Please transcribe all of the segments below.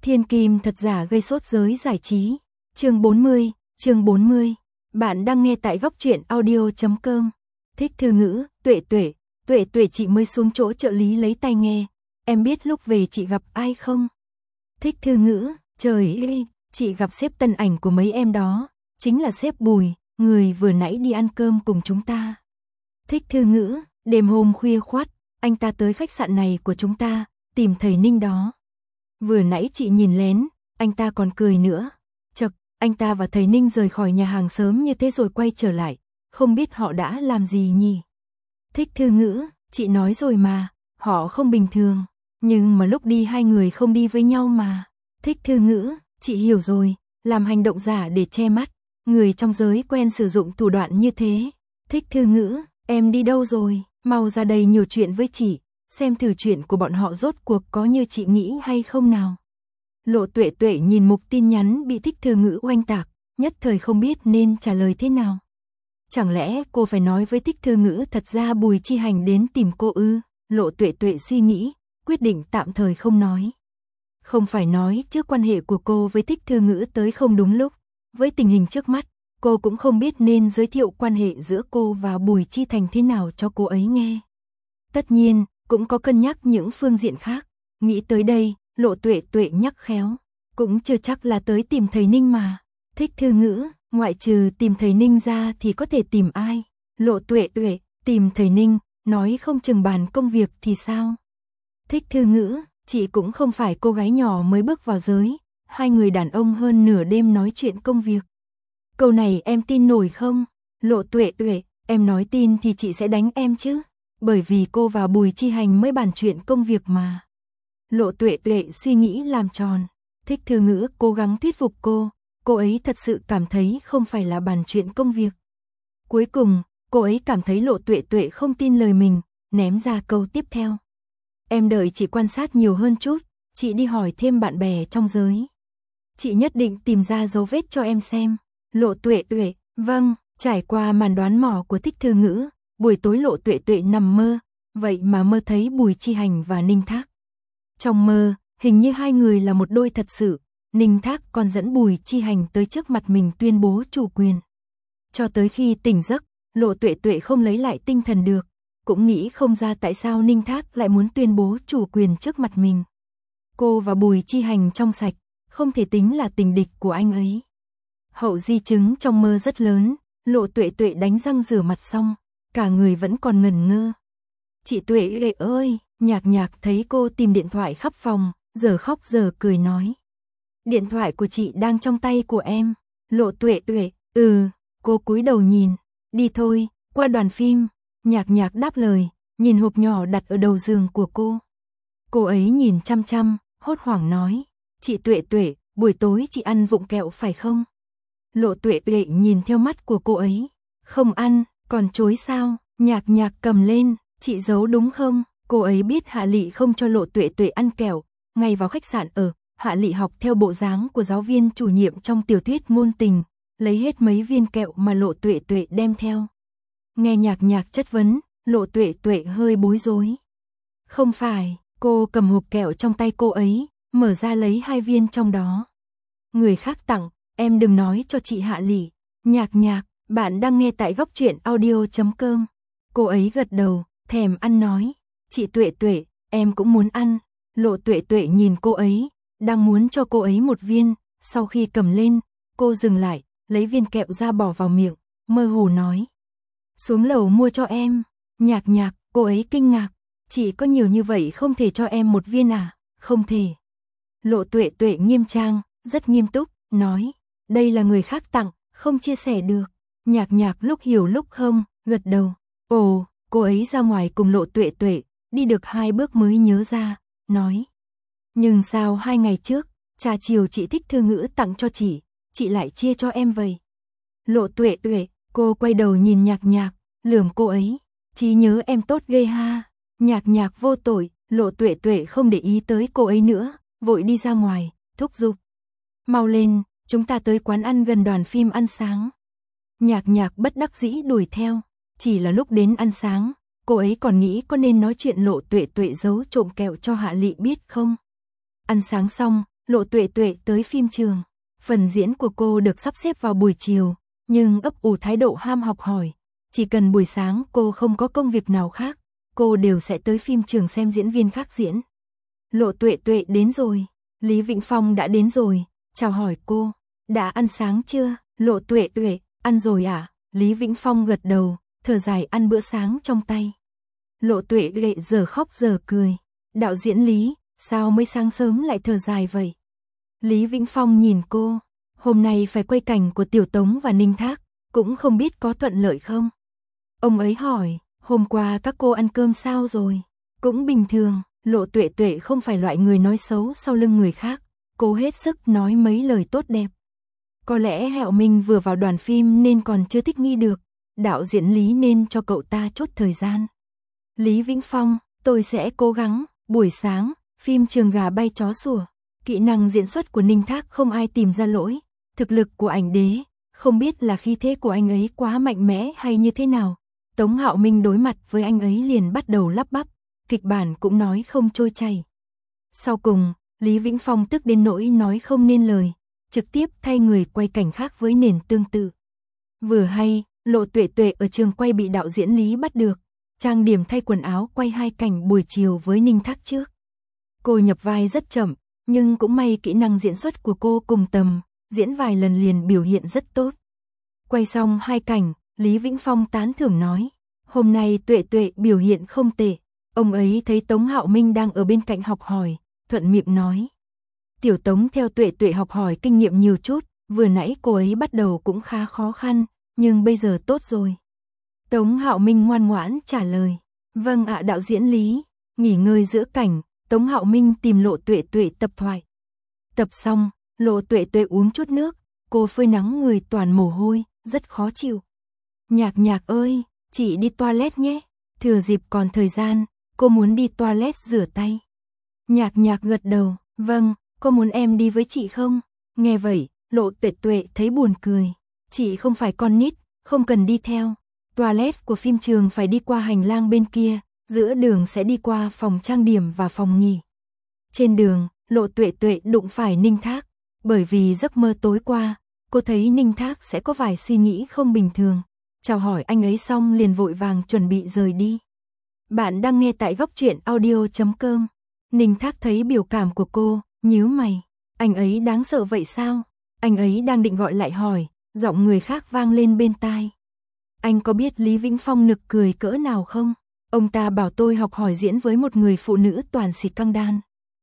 Thiên kim thật giả gây sốt giới giải trí. Chương 40. Bạn đang nghe tại góc truyện audio.com. Thích thư ngữ, Tuệ chị mới xuống chỗ trợ lý lấy tai nghe. Em biết lúc về chị gặp ai không? Thích thư ngữ, trời ơi, chị gặp sếp Tân Ảnh của mấy em đó, chính là sếp Bùi, người vừa nãy đi ăn cơm cùng chúng ta. Thích thư ngữ, đêm hôm khuya khoắt, anh ta tới khách sạn này của chúng ta, tìm thầy Ninh đó. Vừa nãy chị nhìn lén, anh ta còn cười nữa. Chậc, anh ta và thầy Ninh rời khỏi nhà hàng sớm như thế rồi quay trở lại, không biết họ đã làm gì nhỉ? Thích thư ngữ, chị nói rồi mà, họ không bình thường, nhưng mà lúc đi hai người không đi với nhau mà. Thích thư ngữ, chị hiểu rồi, làm hành động giả để che mắt, người trong giới quen sử dụng thủ đoạn như thế. Thích thư ngữ, em đi đâu rồi, mau ra đây nhiều chuyện với chị, xem thử chuyện của bọn họ rốt cuộc có như chị nghĩ hay không nào. Lộ Tuệ nhìn mục tin nhắn bị thích thư ngữ oanh tạc, nhất thời không biết nên trả lời thế nào. Chẳng lẽ cô phải nói với thích thư ngữ thật ra Bùi Chi Hành đến tìm cô ư? Lộ Tuệ suy nghĩ, quyết định tạm thời không nói. Không phải nói trước quan hệ của cô với thích thư ngữ tới không đúng lúc. Với tình hình trước mắt, cô cũng không biết nên giới thiệu quan hệ giữa cô và Bùi Chi Thành thế nào cho cô ấy nghe. Tất nhiên, cũng có cân nhắc những phương diện khác. Nghĩ tới đây, Lộ Tuệ nhắc khéo. Cũng chưa chắc là tới tìm thầy Ninh mà. Thích thư ngữ, ngoại trừ tìm thầy Ninh ra thì có thể tìm ai? Lộ Tuệ, tìm thầy Ninh, nói không chừng bàn công việc thì sao? Thích thư ngữ, chị cũng không phải cô gái nhỏ mới bước vào giới. Hai người đàn ông hơn nửa đêm nói chuyện công việc. Câu này em tin nổi không? Lộ Tuệ, em nói tin thì chị sẽ đánh em chứ. Bởi vì cô và Bùi Chi Hành mới bàn chuyện công việc mà. Lộ Tuệ suy nghĩ làm tròn. Thích thư ngữ cố gắng thuyết phục cô ấy thật sự cảm thấy không phải là bàn chuyện công việc. Cuối cùng, cô ấy cảm thấy Lộ Tuệ không tin lời mình, ném ra câu tiếp theo. Em đợi chị quan sát nhiều hơn chút, chị đi hỏi thêm bạn bè trong giới. Chị nhất định tìm ra dấu vết cho em xem. Lộ Tuệ, vâng, trải qua màn đoán mò của thích thư ngữ, buổi tối Lộ Tuệ nằm mơ, vậy mà mơ thấy Bùi Chi Hành và Ninh Thác. Trong mơ, hình như hai người là một đôi thật sự, Ninh Thác còn dẫn Bùi Chi Hành tới trước mặt mình tuyên bố chủ quyền. Cho tới khi tỉnh giấc, Lộ Tuệ không lấy lại tinh thần được, cũng nghĩ không ra tại sao Ninh Thác lại muốn tuyên bố chủ quyền trước mặt mình. Cô và Bùi Chi Hành trong sạch, không thể tính là tình địch của anh ấy. Hậu di chứng trong mơ rất lớn, Lộ Tuệ đánh răng rửa mặt xong, cả người vẫn còn ngẩn ngơ. Chị Tuệ ơi, Nhạc thấy cô tìm điện thoại khắp phòng, giờ khóc giờ cười nói. Điện thoại của chị đang trong tay của em. Lộ Tuệ, cô cúi đầu nhìn. Đi thôi, qua đoàn phim. Nhạc đáp lời, nhìn hộp nhỏ đặt ở đầu giường của cô. Cô ấy nhìn chăm, hốt hoảng nói. Chị Tuệ, buổi tối chị ăn vụng kẹo phải không? Lộ Tuệ nhìn theo mắt của cô ấy. Không ăn, còn chối sao? Nhạc cầm lên, chị giấu đúng không? Cô ấy biết Hạ Lị không cho Lộ Tuệ ăn kẹo. Ngay vào khách sạn ở, Hạ Lị học theo bộ dáng của giáo viên chủ nhiệm trong tiểu thuyết ngôn tình, lấy hết mấy viên kẹo mà Lộ Tuệ đem theo. Nghe Nhạc chất vấn, Lộ Tuệ hơi bối rối. Không phải, cô cầm hộp kẹo trong tay cô ấy, mở ra lấy 2 viên trong đó. Người khác tặng, em đừng nói cho chị Hạ Lị. Nhạc, bạn đang nghe tại góc truyện audio.com. Cô ấy gật đầu, thèm ăn nói. Chị Tuệ, em cũng muốn ăn. Lộ Tuệ nhìn cô ấy, đang muốn cho cô ấy 1 viên, sau khi cầm lên, cô dừng lại, lấy viên kẹo ra bỏ vào miệng, mơ hồ nói. Xuống lầu mua cho em. Nhạc, cô ấy kinh ngạc, chỉ có nhiều như vậy không thể cho em 1 viên à? Không thể. Lộ Tuệ nghiêm trang, rất nghiêm túc, nói. Đây là người khác tặng, không chia sẻ được. Nhạc lúc hiểu lúc không, gật đầu. Ồ, cô ấy ra ngoài cùng Lộ Tuệ, đi được 2 bước mới nhớ ra, nói. Nhưng sao 2 ngày trước, trà chiều chị thích thư ngữ tặng cho chị lại chia cho em vậy? Lộ Tuệ, cô quay đầu nhìn Nhạc, lườm cô ấy. Trí nhớ em tốt ghê ha. Nhạc vô tội, Lộ Tuệ không để ý tới cô ấy nữa, vội đi ra ngoài, thúc giục. Mau lên, chúng ta tới quán ăn gần đoàn phim ăn sáng. Nhạc bất đắc dĩ đuổi theo, chỉ là lúc đến ăn sáng, cô ấy còn nghĩ có nên nói chuyện Lộ Tuệ giấu trộm kẹo cho Hạ Lị biết không. Ăn sáng xong, Lộ Tuệ Tuệ tới phim trường. Phần diễn của cô được sắp xếp vào buổi chiều, nhưng ấp ủ thái độ ham học hỏi. Chỉ cần buổi sáng cô không có công việc nào khác, cô đều sẽ tới phim trường xem diễn viên khác diễn. Lộ Tuệ Tuệ đến rồi. Lý Vĩnh Phong đã đến rồi, chào hỏi cô. Đã ăn sáng chưa? Lộ Tuệ Tuệ, ăn rồi à? Lý Vĩnh Phong gật đầu, thở dài ăn bữa sáng trong tay. Lộ Tuệ Tuệ giờ khóc giờ cười. Đạo diễn Lý, sao mới sáng sớm lại thở dài vậy? Lý Vĩnh Phong nhìn cô. Hôm nay phải quay cảnh của Tiểu Tống và Ninh Thác, cũng không biết có thuận lợi không? Ông ấy hỏi, hôm qua các cô ăn cơm sao rồi? Cũng bình thường. Lộ Tuệ Tuệ không phải loại người nói xấu sau lưng người khác, cô hết sức nói mấy lời tốt đẹp. Có lẽ Hạo Minh vừa vào đoàn phim nên còn chưa thích nghi được, đạo diễn Lý nên cho cậu ta chốt thời gian. Lý Vĩnh Phong, tôi sẽ cố gắng. Buổi sáng, phim Trường Gà Bay Chó Sủa, kỹ năng diễn xuất của Ninh Thác không ai tìm ra lỗi, thực lực của ảnh đế, không biết là khí thế của anh ấy quá mạnh mẽ hay như thế nào. Tống Hạo Minh đối mặt với anh ấy liền bắt đầu lắp bắp, kịch bản cũng nói không trôi chảy. Sau cùng, Lý Vĩnh Phong tức đến nỗi nói không nên lời, trực tiếp thay người quay cảnh khác với nền tương tự. Vừa hay, Lộ Tuệ Tuệ ở trường quay bị đạo diễn Lý bắt được, trang điểm thay quần áo quay 2 cảnh buổi chiều với Ninh Thác trước. Cô nhập vai rất chậm, nhưng cũng may kỹ năng diễn xuất của cô cùng tầm, diễn vài lần liền biểu hiện rất tốt. Quay xong 2 cảnh, Lý Vĩnh Phong tán thưởng nói, hôm nay Tuệ Tuệ biểu hiện không tệ. Ông ấy thấy Tống Hạo Minh đang ở bên cạnh học hỏi, thuận miệng nói. Tiểu Tống theo Tuệ Tuệ học hỏi kinh nghiệm nhiều chút, vừa nãy cô ấy bắt đầu cũng khá khó khăn, nhưng bây giờ tốt rồi. Tống Hạo Minh ngoan ngoãn trả lời, vâng ạ đạo diễn Lý. Nghỉ ngơi giữa cảnh, Tống Hạo Minh tìm Lộ Tuệ Tuệ tập thoại. Tập xong, Lộ Tuệ Tuệ uống chút nước, cô phơi nắng người toàn mồ hôi, rất khó chịu. Nhạc Nhạc ơi, chị đi toilet nhé, thừa dịp còn thời gian. Cô muốn đi toilet rửa tay. Nhạc Nhạc gật đầu, vâng, có muốn em đi với chị không? Nghe vậy, Lộ Tuệ Tuệ thấy buồn cười. Chị không phải con nít, không cần đi theo. Toilet của phim trường phải đi qua hành lang bên kia, giữa đường sẽ đi qua phòng trang điểm và phòng nghỉ. Trên đường, Lộ Tuệ Tuệ đụng phải Ninh Thác. Bởi vì giấc mơ tối qua, cô thấy Ninh Thác sẽ có vài suy nghĩ không bình thường. Chào hỏi anh ấy xong liền vội vàng chuẩn bị rời đi. Bạn đang nghe tại góc truyện audio.com. Ninh Thác thấy biểu cảm của cô, nhíu mày. Anh ấy đáng sợ vậy sao? Anh ấy đang định gọi lại hỏi, giọng người khác vang lên bên tai. Anh có biết Lý Vĩnh Phong nực cười cỡ nào không? Ông ta bảo tôi học hỏi diễn với một người phụ nữ toàn xịt căng đan.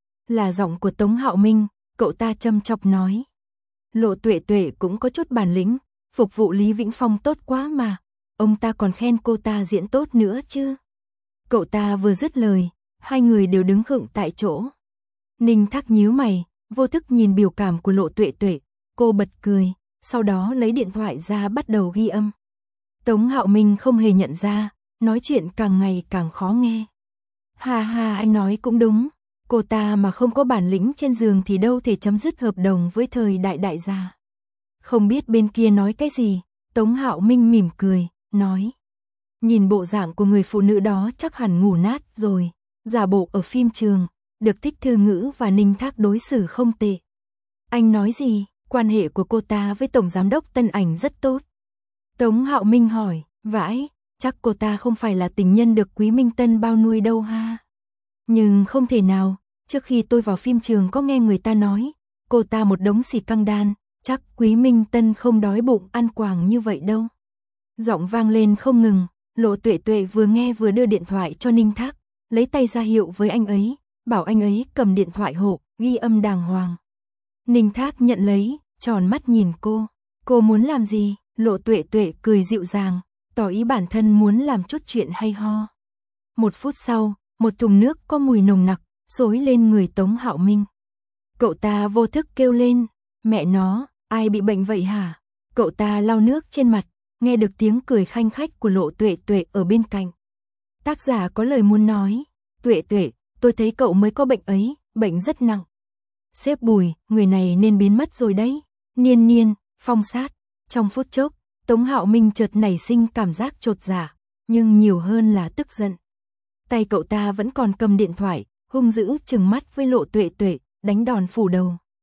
Là giọng của Tống Hạo Minh, cậu ta châm chọc nói. Lộ Tuệ Tuệ cũng có chút bản lĩnh, phục vụ Lý Vĩnh Phong tốt quá mà. Ông ta còn khen cô ta diễn tốt nữa chứ. Cậu ta vừa dứt lời, hai người đều đứng khựng tại chỗ. Ninh Thác nhíu mày, vô thức nhìn biểu cảm của Lộ Tuệ Tuệ, cô bật cười, sau đó lấy điện thoại ra bắt đầu ghi âm. Tống Hạo Minh không hề nhận ra, nói chuyện càng ngày càng khó nghe. Ha ha anh nói cũng đúng, cô ta mà không có bản lĩnh trên giường thì đâu thể chấm dứt hợp đồng với thời đại đại gia. Không biết bên kia nói cái gì, Tống Hạo Minh mỉm cười, nói. Nhìn bộ dạng của người phụ nữ đó chắc hẳn ngủ nát rồi, giả bộ ở phim trường, được Thích Thư Ngữ và Ninh Thác đối xử không tệ. Anh nói gì, quan hệ của cô ta với Tổng Giám đốc Tân Ảnh rất tốt. Tống Hạo Minh hỏi, vãi, chắc cô ta không phải là tình nhân được Quý Minh Tân bao nuôi đâu ha. Nhưng không thể nào, trước khi tôi vào phim trường có nghe người ta nói, cô ta một đống xì căng đan, chắc Quý Minh Tân không đói bụng ăn quàng như vậy đâu. Giọng vang lên không ngừng, Lộ Tuệ Tuệ vừa nghe vừa đưa điện thoại cho Ninh Thác, lấy tay ra hiệu với anh ấy, bảo anh ấy cầm điện thoại hộ, ghi âm đàng hoàng. Ninh Thác nhận lấy, tròn mắt nhìn cô muốn làm gì? Lộ Tuệ Tuệ cười dịu dàng, tỏ ý bản thân muốn làm chút chuyện hay ho. 1 phút sau, một thùng nước có mùi nồng nặc, xối lên người Tống Hạo Minh. Cậu ta vô thức kêu lên, mẹ nó, ai bị bệnh vậy hả? Cậu ta lau nước trên mặt, nghe được tiếng cười khanh khách của Lộ Tuệ Tuệ ở bên cạnh. Tác giả có lời muốn nói, Tuệ Tuệ, tôi thấy cậu mới có bệnh ấy, bệnh rất nặng. Sếp Bùi, người này nên biến mất rồi đấy. Niên Niên, Phong Sát. Trong phút chốc, Tống Hạo Minh chợt nảy sinh cảm giác chột dạ, nhưng nhiều hơn là tức giận. Tay cậu ta vẫn còn cầm điện thoại, hung dữ trừng mắt với Lộ Tuệ Tuệ, đánh đòn phủ đầu.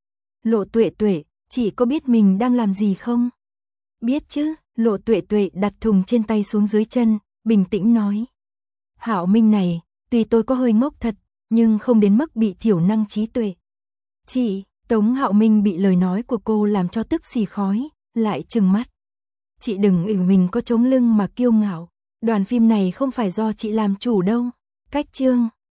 Lộ Tuệ Tuệ, chị có biết mình đang làm gì không? Biết chứ, Lộ Tuệ Tuệ đặt thùng trên tay xuống dưới chân, bình tĩnh nói. Hạo Minh này, tuy tôi có hơi ngốc thật, nhưng không đến mức bị thiểu năng trí tuệ. Chị, Tống Hạo Minh bị lời nói của cô làm cho tức xì khói, lại trừng mắt. Chị đừng ỷ mình có chống lưng mà kiêu ngạo, đoàn phim này không phải do chị làm chủ đâu. Cách chương